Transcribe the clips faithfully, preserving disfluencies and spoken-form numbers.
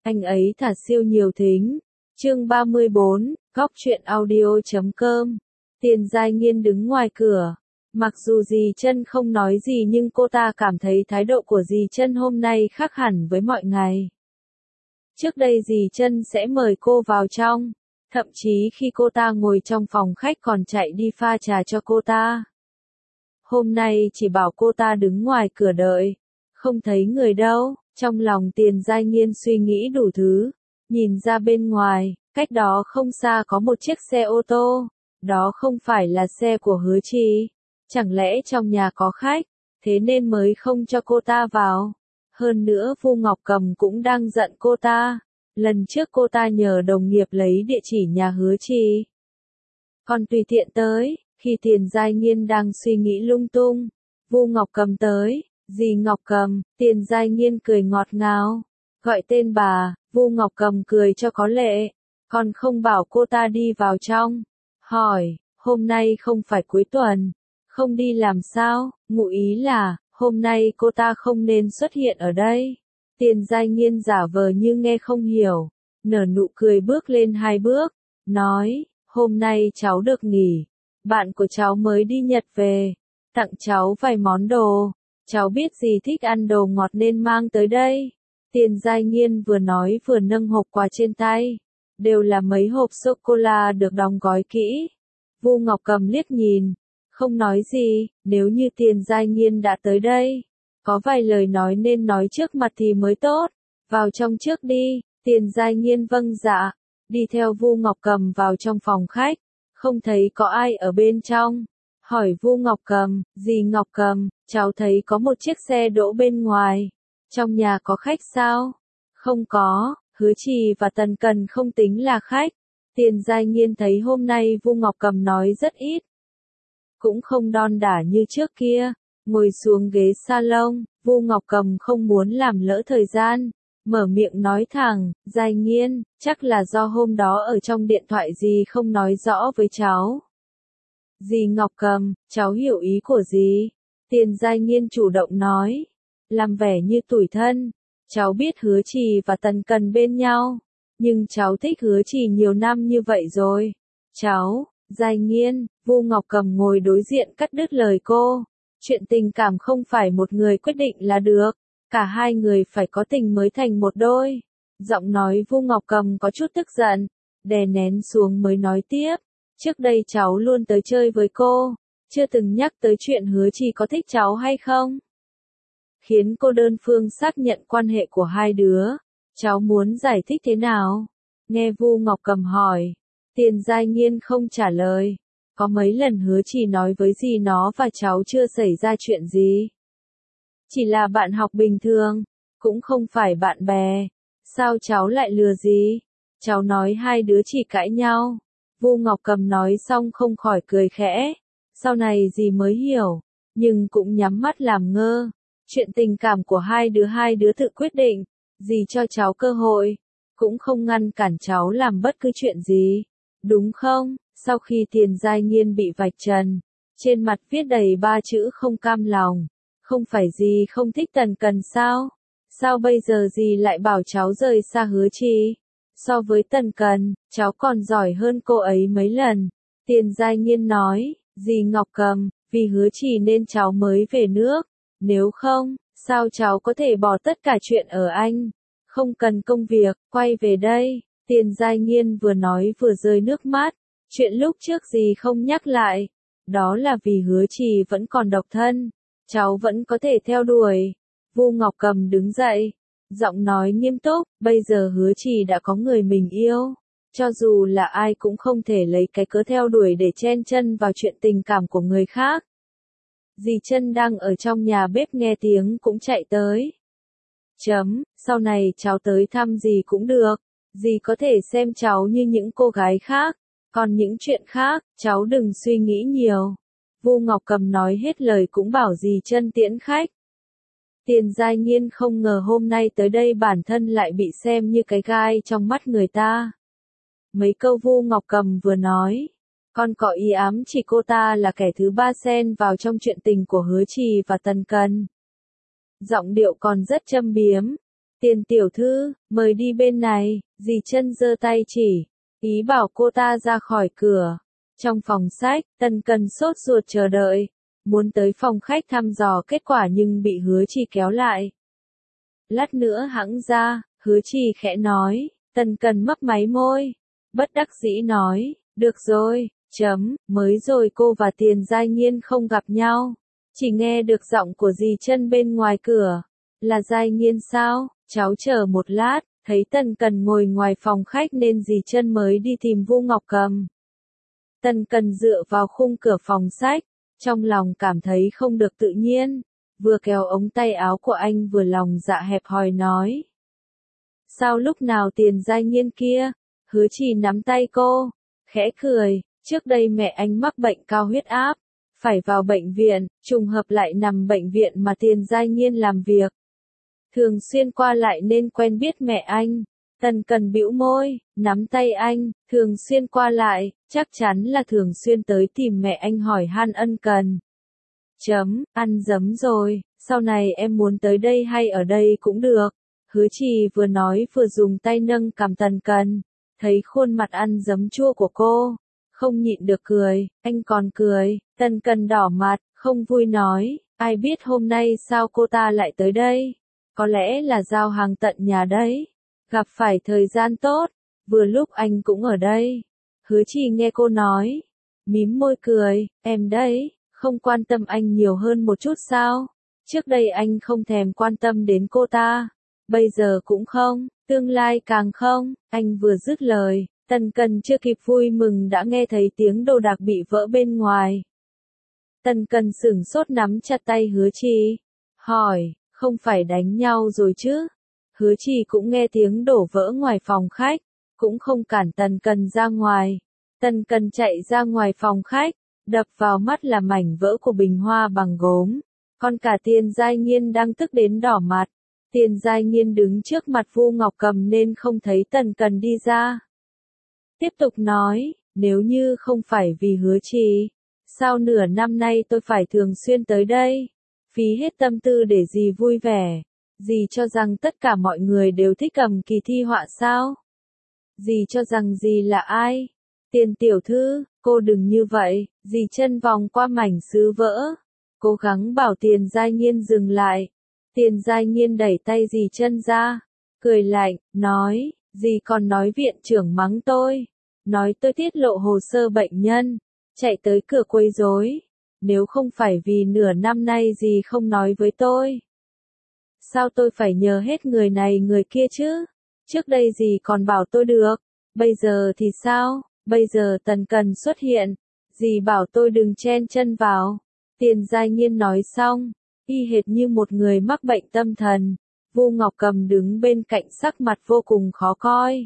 Anh ấy thả siêu nhiều thính. Chương ba mươi bốn, góc truyện audio chấm com. Tiền Giai Nghiên đứng ngoài cửa. Mặc dù dì Chân không nói gì nhưng cô ta cảm thấy thái độ của dì Chân hôm nay khác hẳn với mọi ngày. Trước đây dì Chân sẽ mời cô vào trong, thậm chí khi cô ta ngồi trong phòng khách còn chạy đi pha trà cho cô ta. Hôm nay chỉ bảo cô ta đứng ngoài cửa đợi, không thấy người đâu. Trong lòng Tiền Giai Nghiên suy nghĩ đủ thứ, nhìn ra bên ngoài, cách đó không xa có một chiếc xe ô tô, đó không phải là xe của Hứa Trì, chẳng lẽ trong nhà có khách, thế nên mới không cho cô ta vào. Hơn nữa Vu Ngọc Cầm cũng đang giận cô ta, lần trước cô ta nhờ đồng nghiệp lấy địa chỉ nhà Hứa Trì, còn tùy tiện tới. Khi Tiền Giai Nghiên đang suy nghĩ lung tung, Vu Ngọc Cầm tới. Dì Ngọc Cầm, Tiền Giai Nghiên cười ngọt ngào, gọi tên bà. Vu Ngọc Cầm cười cho có lệ, còn không bảo cô ta đi vào trong. Hỏi, hôm nay không phải cuối tuần, không đi làm sao? Ngụ ý là, hôm nay cô ta không nên xuất hiện ở đây. Tiền Giai Nghiên giả vờ như nghe không hiểu, nở nụ cười bước lên hai bước, nói, hôm nay cháu được nghỉ, bạn của cháu mới đi Nhật về, tặng cháu vài món đồ. Cháu biết dì thích ăn đồ ngọt nên mang tới đây. Tiền Giai Nghiên vừa nói vừa nâng hộp quà trên tay. Đều là mấy hộp sô-cô-la được đóng gói kỹ. Vu Ngọc Cầm liếc nhìn, không nói gì. Nếu như Tiền Giai Nghiên đã tới đây, có vài lời nói nên nói trước mặt thì mới tốt. Vào trong trước đi. Tiền Giai Nghiên vâng dạ, đi theo Vu Ngọc Cầm vào trong phòng khách. Không thấy có ai ở bên trong. Hỏi Vu Ngọc Cầm, dì Ngọc Cầm, cháu thấy có một chiếc xe đỗ bên ngoài. Trong nhà có khách sao? Không có, Hứa Trì và Tần Cần không tính là khách. Tiền Giai Nghiên thấy hôm nay Vu Ngọc Cầm nói rất ít, cũng không đon đả như trước kia. Ngồi xuống ghế salon, Vu Ngọc Cầm không muốn làm lỡ thời gian, mở miệng nói thẳng, Giai Nghiên, chắc là do hôm đó ở trong điện thoại dì không nói rõ với cháu. Dì Ngọc Cầm, cháu hiểu ý của dì. Tiền Giai Nghiên chủ động nói, làm vẻ như tủi thân. Cháu biết Hứa Trì và Tần Cần bên nhau, nhưng cháu thích Hứa Trì nhiều năm như vậy rồi. Cháu, Giai Nghiên, Vu Ngọc Cầm ngồi đối diện cắt đứt lời cô. Chuyện tình cảm không phải một người quyết định là được, cả hai người phải có tình mới thành một đôi. Giọng nói Vu Ngọc Cầm có chút tức giận, đè nén xuống mới nói tiếp. Trước đây cháu luôn tới chơi với cô, chưa từng nhắc tới chuyện Hứa Trì có thích cháu hay không. Khiến cô đơn phương xác nhận quan hệ của hai đứa. Cháu muốn giải thích thế nào? Nghe Vu Ngọc Cầm hỏi, Tiền Giai Nghiên không trả lời. Có mấy lần Hứa Trì nói với dì nó và cháu chưa xảy ra chuyện gì. Chỉ là bạn học bình thường, cũng không phải bạn bè. Sao cháu lại lừa dì? Cháu nói hai đứa chỉ cãi nhau. Vu Ngọc Cầm nói xong không khỏi cười khẽ. Sau này dì mới hiểu, nhưng cũng nhắm mắt làm ngơ. Chuyện tình cảm của hai đứa hai đứa tự quyết định. Dì cho cháu cơ hội, cũng không ngăn cản cháu làm bất cứ chuyện gì. Đúng không? Sau khi Tiền Giai Nghiên bị vạch trần, trên mặt viết đầy ba chữ không cam lòng. Không phải dì không thích Tần Cần sao? Sao bây giờ dì lại bảo cháu rời xa Hứa Trì? So với Tần Cần, cháu còn giỏi hơn cô ấy mấy lần. Tiền Giai Nghiên nói, dì Ngọc Cầm, vì Hứa Trì nên cháu mới về nước. Nếu không, sao cháu có thể bỏ tất cả chuyện ở Anh? Không cần công việc, quay về đây. Tiền Giai Nghiên vừa nói vừa rơi nước mắt. Chuyện lúc trước dì không nhắc lại. Đó là vì Hứa Trì vẫn còn độc thân. Cháu vẫn có thể theo đuổi. Vu Ngọc Cầm đứng dậy, giọng nói nghiêm túc, bây giờ Hứa Trì đã có người mình yêu. Cho dù là ai cũng không thể lấy cái cớ theo đuổi để chen chân vào chuyện tình cảm của người khác. Dì Chân đang ở trong nhà bếp nghe tiếng cũng chạy tới. Chấm, sau này cháu tới thăm dì cũng được. Dì có thể xem cháu như những cô gái khác. Còn những chuyện khác, cháu đừng suy nghĩ nhiều. Vu Ngọc Cầm nói hết lời cũng bảo dì Chân tiễn khách. Tiền Giai Nghiên không ngờ hôm nay tới đây bản thân lại bị xem như cái gai trong mắt người ta. Mấy câu Vu Ngọc Cầm vừa nói, con có ý ám chỉ cô ta là kẻ thứ ba xen vào trong chuyện tình của Hứa Trì và Tần Cần. Giọng điệu còn rất châm biếm. Tiền tiểu thư, mời đi bên này, dì chân giơ tay chỉ, ý bảo cô ta ra khỏi cửa. Trong phòng sách, Tần Cần sốt ruột chờ đợi, muốn tới phòng khách thăm dò kết quả nhưng bị Hứa Trì kéo lại. Lát nữa hẵng ra, Hứa Trì khẽ nói, Tần Cần mấp máy môi, bất đắc dĩ nói, được rồi, chấm, mới rồi cô và Tiền Giai Nghiên không gặp nhau, chỉ nghe được giọng của dì chân bên ngoài cửa, là Giai Nghiên sao, cháu chờ một lát, thấy Tần Cần ngồi ngoài phòng khách nên dì chân mới đi tìm Vu Ngọc Cầm. Tần Cần dựa vào khung cửa phòng sách, trong lòng cảm thấy không được tự nhiên, vừa kéo ống tay áo của anh vừa lòng dạ hẹp hòi nói. Sao lúc nào Tiền Giai Nghiên kia? Hứa Trì nắm tay cô, khẽ cười, trước đây mẹ anh mắc bệnh cao huyết áp, phải vào bệnh viện, trùng hợp lại nằm bệnh viện mà Tiền Giai Nghiên làm việc. Thường xuyên qua lại nên quen biết mẹ anh. Tần Cần bĩu môi, nắm tay anh, thường xuyên qua lại, chắc chắn là thường xuyên tới tìm mẹ anh hỏi han ân cần. Chấm, ăn dấm rồi, sau này em muốn tới đây hay ở đây cũng được. Hứa Trì vừa nói vừa dùng tay nâng cằm Tần Cần, thấy khuôn mặt ăn dấm chua của cô, không nhịn được cười, anh còn cười. Tần Cần đỏ mặt, không vui nói, ai biết hôm nay sao cô ta lại tới đây, có lẽ là giao hàng tận nhà đấy. Gặp phải thời gian tốt, vừa lúc anh cũng ở đây. Hứa Trì nghe cô nói, mím môi cười, em đấy, không quan tâm anh nhiều hơn một chút sao? Trước đây anh không thèm quan tâm đến cô ta, bây giờ cũng không, tương lai càng không. Anh vừa dứt lời, Tần Cần chưa kịp vui mừng đã nghe thấy tiếng đồ đạc bị vỡ bên ngoài. Tần Cần sửng sốt nắm chặt tay Hứa Trì, hỏi, không phải đánh nhau rồi chứ? Hứa Trì cũng nghe tiếng đổ vỡ ngoài phòng khách, cũng không cản Tần Cần ra ngoài. Tần Cần chạy ra ngoài phòng khách, đập vào mắt là mảnh vỡ của bình hoa bằng gốm. Còn cả Tiền Giai Nghiên đang tức đến đỏ mặt. Tiền Giai Nghiên đứng trước mặt Vu Ngọc Cầm nên không thấy Tần Cần đi ra. Tiếp tục nói, nếu như không phải vì Hứa Trì, sao nửa năm nay tôi phải thường xuyên tới đây, phí hết tâm tư để dì vui vẻ. Dì cho rằng tất cả mọi người đều thích cầm kỳ thi họa sao? Dì cho rằng dì là ai? Tiền tiểu thư, cô đừng như vậy, dì chân vòng qua mảnh sứ vỡ, cố gắng bảo Tiền Giai Nghiên dừng lại. Tiền Giai Nghiên đẩy tay dì chân ra, cười lạnh, nói, dì còn nói viện trưởng mắng tôi, nói tôi tiết lộ hồ sơ bệnh nhân, chạy tới cửa quấy rối. Nếu không phải vì nửa năm nay dì không nói với tôi, sao tôi phải nhờ hết người này người kia chứ? Trước đây dì còn bảo tôi được, bây giờ thì sao? Bây giờ Tần Cần xuất hiện, dì bảo tôi đừng chen chân vào. Tiền Giai Nghiên nói xong, y hệt như một người mắc bệnh tâm thần. Vu Ngọc Cầm đứng bên cạnh sắc mặt vô cùng khó coi.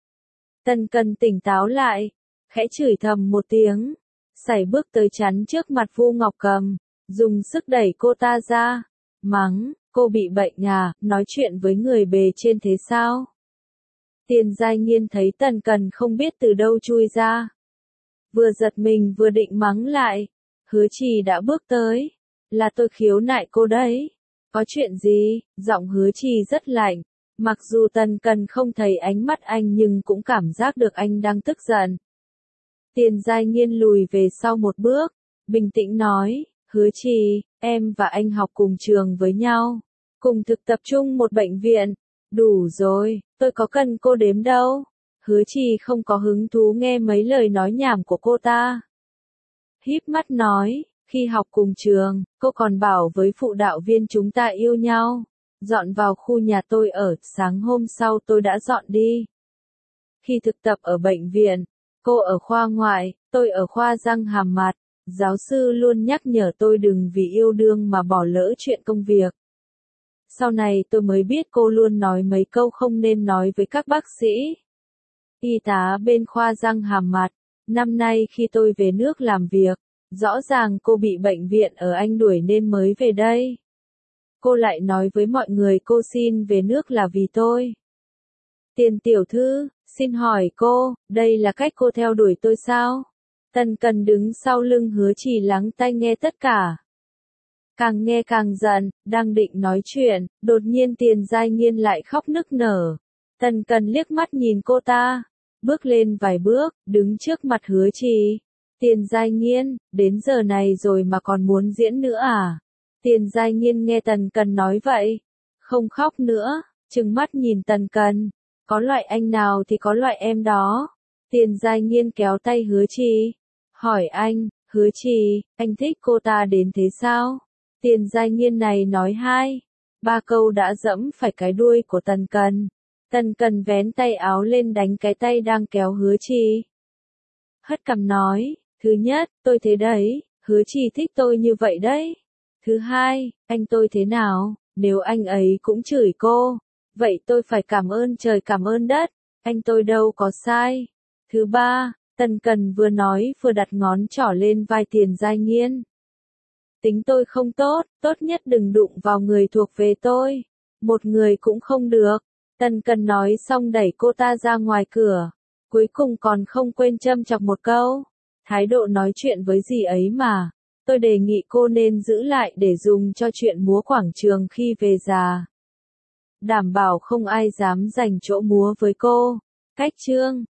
Tần Cần tỉnh táo lại, khẽ chửi thầm một tiếng, sải bước tới chắn trước mặt Vu Ngọc Cầm, dùng sức đẩy cô ta ra, mắng, cô bị bệnh à, nói chuyện với người bề trên thế sao? Tiền Giai Nghiên thấy Tần Cần không biết từ đâu chui ra, vừa giật mình vừa định mắng lại. Hứa Trì đã bước tới, là tôi khiếu nại cô đấy. Có chuyện gì? Giọng Hứa Trì rất lạnh, mặc dù Tần Cần không thấy ánh mắt anh nhưng cũng cảm giác được anh đang tức giận. Tiền Giai Nghiên lùi về sau một bước, bình tĩnh nói, Hứa Trì, em và anh học cùng trường với nhau, cùng thực tập chung một bệnh viện. Đủ rồi, tôi có cần cô đếm đâu. Hứa Trì không có hứng thú nghe mấy lời nói nhảm của cô ta. Híp mắt nói, khi học cùng trường, cô còn bảo với phụ đạo viên chúng ta yêu nhau, dọn vào khu nhà tôi ở, sáng hôm sau tôi đã dọn đi. Khi thực tập ở bệnh viện, cô ở khoa ngoại, tôi ở khoa răng hàm mặt, giáo sư luôn nhắc nhở tôi đừng vì yêu đương mà bỏ lỡ chuyện công việc. Sau này tôi mới biết cô luôn nói mấy câu không nên nói với các bác sĩ, y tá bên khoa răng hàm mặt. Năm nay khi tôi về nước làm việc, rõ ràng cô bị bệnh viện ở Anh đuổi nên mới về đây. Cô lại nói với mọi người cô xin về nước là vì tôi. Tiền tiểu thư, xin hỏi cô, đây là cách cô theo đuổi tôi sao? Tần Cần đứng sau lưng Hứa Trì lắng tai nghe tất cả. Càng nghe càng giận, đang định nói chuyện, đột nhiên Tiền Giai Nghiên lại khóc nức nở. Tần Cần liếc mắt nhìn cô ta, bước lên vài bước, đứng trước mặt Hứa Trì. Tiền Giai Nghiên, đến giờ này rồi mà còn muốn diễn nữa à? Tiền Giai Nghiên nghe Tần Cần nói vậy, không khóc nữa, trừng mắt nhìn Tần Cần. Có loại anh nào thì có loại em đó. Tiền Giai Nghiên kéo tay Hứa Trì, hỏi anh, Hứa Trì, anh thích cô ta đến thế sao? Tiền Giai Nghiên này nói hai, ba câu đã dẫm phải cái đuôi của Tần Cần. Tần Cần vén tay áo lên đánh cái tay đang kéo Hứa Trì. Hất cằm nói, thứ nhất, tôi thế đấy, Hứa Trì thích tôi như vậy đấy. Thứ hai, anh tôi thế nào, nếu anh ấy cũng chửi cô, vậy tôi phải cảm ơn trời cảm ơn đất, anh tôi đâu có sai. Thứ ba, Tần Cần vừa nói vừa đặt ngón trỏ lên vai Tiền Giai Nghiên. Tính tôi không tốt, tốt nhất đừng đụng vào người thuộc về tôi. Một người cũng không được. Tần Cần nói xong đẩy cô ta ra ngoài cửa. Cuối cùng còn không quên châm chọc một câu. Thái độ nói chuyện với dì ấy mà. Tôi đề nghị cô nên giữ lại để dùng cho chuyện múa quảng trường khi về già. Đảm bảo không ai dám giành chỗ múa với cô. Cách chương